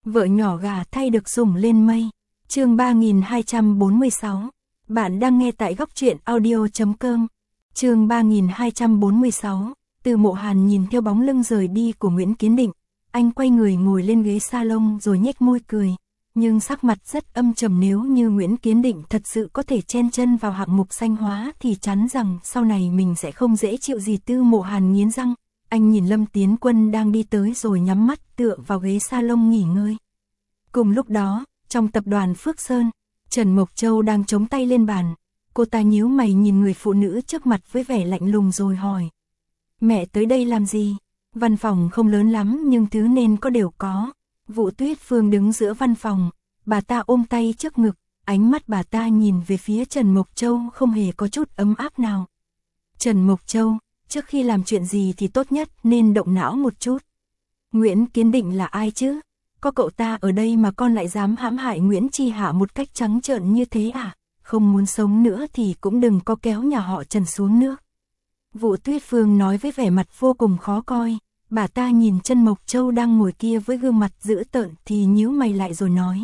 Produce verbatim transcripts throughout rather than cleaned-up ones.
Vợ nhỏ gà thay được sủng lên mây. Chương ba nghìn hai trăm bốn mươi sáu. Bạn đang nghe tại góc truyện audio chấm com. Chương ba nghìn hai trăm bốn mươi sáu. Từ Mộ Hàn nhìn theo bóng lưng rời đi của Nguyễn Kiến Định, anh quay người ngồi lên ghế salon rồi nhếch môi cười, nhưng sắc mặt rất âm trầm. Nếu như Nguyễn Kiến Định thật sự có thể chen chân vào hạng mục xanh hóa thì chắn rằng sau này mình sẽ không dễ chịu gì. Từ Mộ Hàn nghiến răng, anh nhìn Lâm Tiến Quân đang đi tới rồi nhắm mắt tựa vào ghế salon nghỉ ngơi. Cùng lúc đó, trong tập đoàn Phước Sơn, Trần Mộc Châu đang chống tay lên bàn, cô ta nhíu mày nhìn người phụ nữ trước mặt với vẻ lạnh lùng rồi hỏi: "Mẹ tới đây làm gì?" Văn phòng không lớn lắm nhưng thứ nên có đều có. Vũ Tuyết Phương đứng giữa văn phòng, bà ta ôm tay trước ngực, ánh mắt bà ta nhìn về phía Trần Mộc Châu không hề có chút ấm áp nào. Trần Mộc Châu, trước khi làm chuyện gì thì tốt nhất nên động não một chút. Nguyễn Kiến Định là ai chứ? Có cậu ta ở đây mà con lại dám hãm hại Nguyễn Chi Hạ một cách trắng trợn như thế à? Không muốn sống nữa thì cũng đừng có kéo nhà họ Trần xuống nước. Vũ Tuyết Phương nói với vẻ mặt vô cùng khó coi. Bà ta nhìn Trần Mộc Châu đang ngồi kia với gương mặt dữ tợn thì nhíu mày lại rồi nói: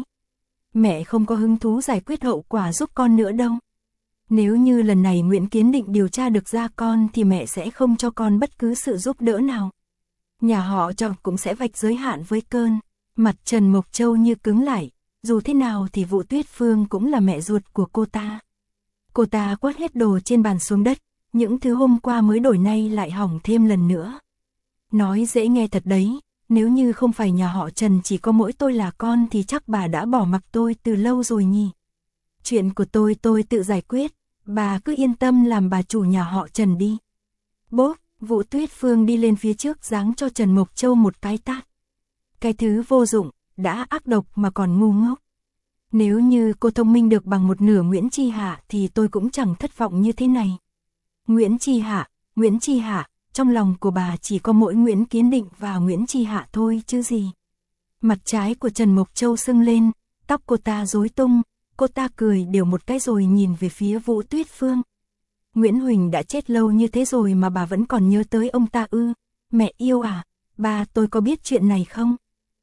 "Mẹ không có hứng thú giải quyết hậu quả giúp con nữa đâu. Nếu như lần này Nguyễn Kiến Định điều tra được ra con thì mẹ sẽ không cho con bất cứ sự giúp đỡ nào. Nhà họ Trần cũng sẽ vạch giới hạn với cơn." Mặt Trần Mộc Châu như cứng lại, dù thế nào thì Vũ Tuyết Phương cũng là mẹ ruột của cô ta. Cô ta quét hết đồ trên bàn xuống đất, những thứ hôm qua mới đổi nay lại hỏng thêm lần nữa. Nói dễ nghe thật đấy, nếu như không phải nhà họ Trần chỉ có mỗi tôi là con thì chắc bà đã bỏ mặc tôi từ lâu rồi nhỉ. Chuyện của tôi tôi tự giải quyết, bà cứ yên tâm làm bà chủ nhà họ Trần đi. Bốp, Vũ Tuyết Phương đi lên phía trước giáng cho Trần Mộc Châu một cái tát. Cái thứ vô dụng, đã ác độc mà còn ngu ngốc. Nếu như cô thông minh được bằng một nửa Nguyễn Chi Hạ thì tôi cũng chẳng thất vọng như thế này. Nguyễn Chi Hạ, Nguyễn Chi Hạ, trong lòng của bà chỉ có mỗi Nguyễn Kiến Định và Nguyễn Chi Hạ thôi chứ gì. Mặt trái của Trần Mộc Châu sưng lên, tóc cô ta rối tung, cô ta cười đều một cái rồi nhìn về phía Vũ Tuyết Phương. Nguyễn Huỳnh đã chết lâu như thế rồi mà bà vẫn còn nhớ tới ông ta ư? Mẹ yêu à, bà tôi có biết chuyện này không?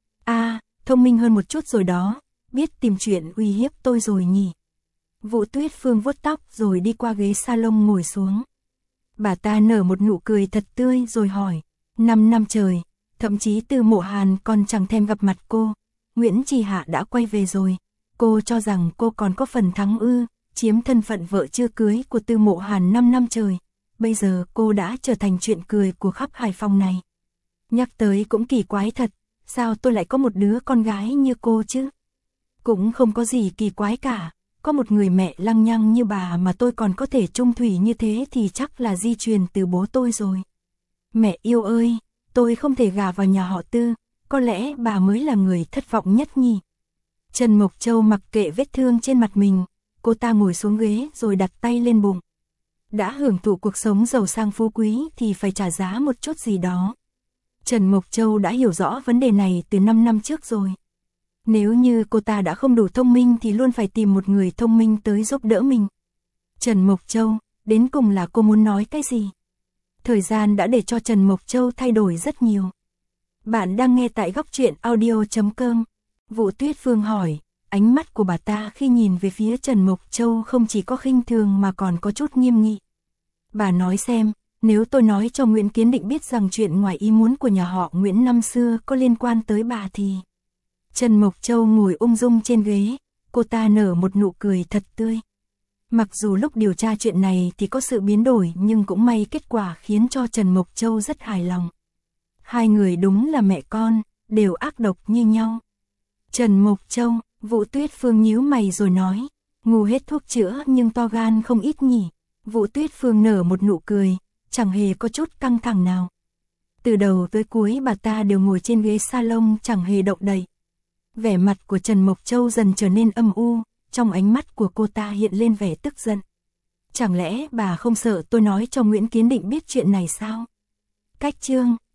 À, thông minh hơn một chút rồi đó, biết tìm chuyện uy hiếp tôi rồi nhỉ. Vũ Tuyết Phương vuốt tóc rồi đi qua ghế salon ngồi xuống. Bà ta nở một nụ cười thật tươi rồi hỏi: Năm năm trời, thậm chí Từ Mộ Hàn còn chẳng thèm gặp mặt cô. Nguyễn Chi Hạ đã quay về rồi, cô cho rằng cô còn có phần thắng ư, chiếm thân phận vợ chưa cưới của Từ Mộ Hàn năm năm trời. Bây giờ cô đã trở thành chuyện cười của khắp Hải Phòng này. Nhắc tới cũng kỳ quái thật, sao tôi lại có một đứa con gái như cô chứ? Cũng không có gì kỳ quái cả, có một người mẹ lăng nhăng như bà mà tôi còn có thể trung thủy như thế thì chắc là di truyền từ bố tôi rồi. Mẹ yêu ơi, tôi không thể gả vào nhà họ Tư, có lẽ bà mới là người thất vọng nhất nhỉ. Trần Mộc Châu mặc kệ vết thương trên mặt mình, cô ta ngồi xuống ghế rồi đặt tay lên bụng. Đã hưởng thụ cuộc sống giàu sang phú quý thì phải trả giá một chút gì đó. Trần Mộc Châu đã hiểu rõ vấn đề này từ năm năm trước rồi. Nếu như cô ta đã không đủ thông minh thì luôn phải tìm một người thông minh tới giúp đỡ mình. Trần Mộc Châu, đến cùng là cô muốn nói cái gì? Thời gian đã để cho Trần Mộc Châu thay đổi rất nhiều. Bạn đang nghe tại góc truyện audio chấm com. Vũ Tuyết Phương hỏi, ánh mắt của bà ta khi nhìn về phía Trần Mộc Châu không chỉ có khinh thường mà còn có chút nghiêm nghị. Bà nói xem, nếu tôi nói cho Nguyễn Kiến Định biết rằng chuyện ngoài ý muốn của nhà họ Nguyễn năm xưa có liên quan tới bà thì... Trần Mộc Châu ngồi ung dung trên ghế, cô ta nở một nụ cười thật tươi. Mặc dù lúc điều tra chuyện này thì có sự biến đổi nhưng cũng may kết quả khiến cho Trần Mộc Châu rất hài lòng. Hai người đúng là mẹ con, đều ác độc như nhau. Trần Mộc Châu, Vũ Tuyết Phương nhíu mày rồi nói, ngu hết thuốc chữa nhưng to gan không ít nhỉ. Vũ Tuyết Phương nở một nụ cười, chẳng hề có chút căng thẳng nào. Từ đầu tới cuối bà ta đều ngồi trên ghế salon chẳng hề động đậy. Vẻ mặt của Trần Mộc Châu dần trở nên âm u, trong ánh mắt của cô ta hiện lên vẻ tức giận. Chẳng lẽ bà không sợ tôi nói cho Nguyễn Kiến Định biết chuyện này sao? Cách chương,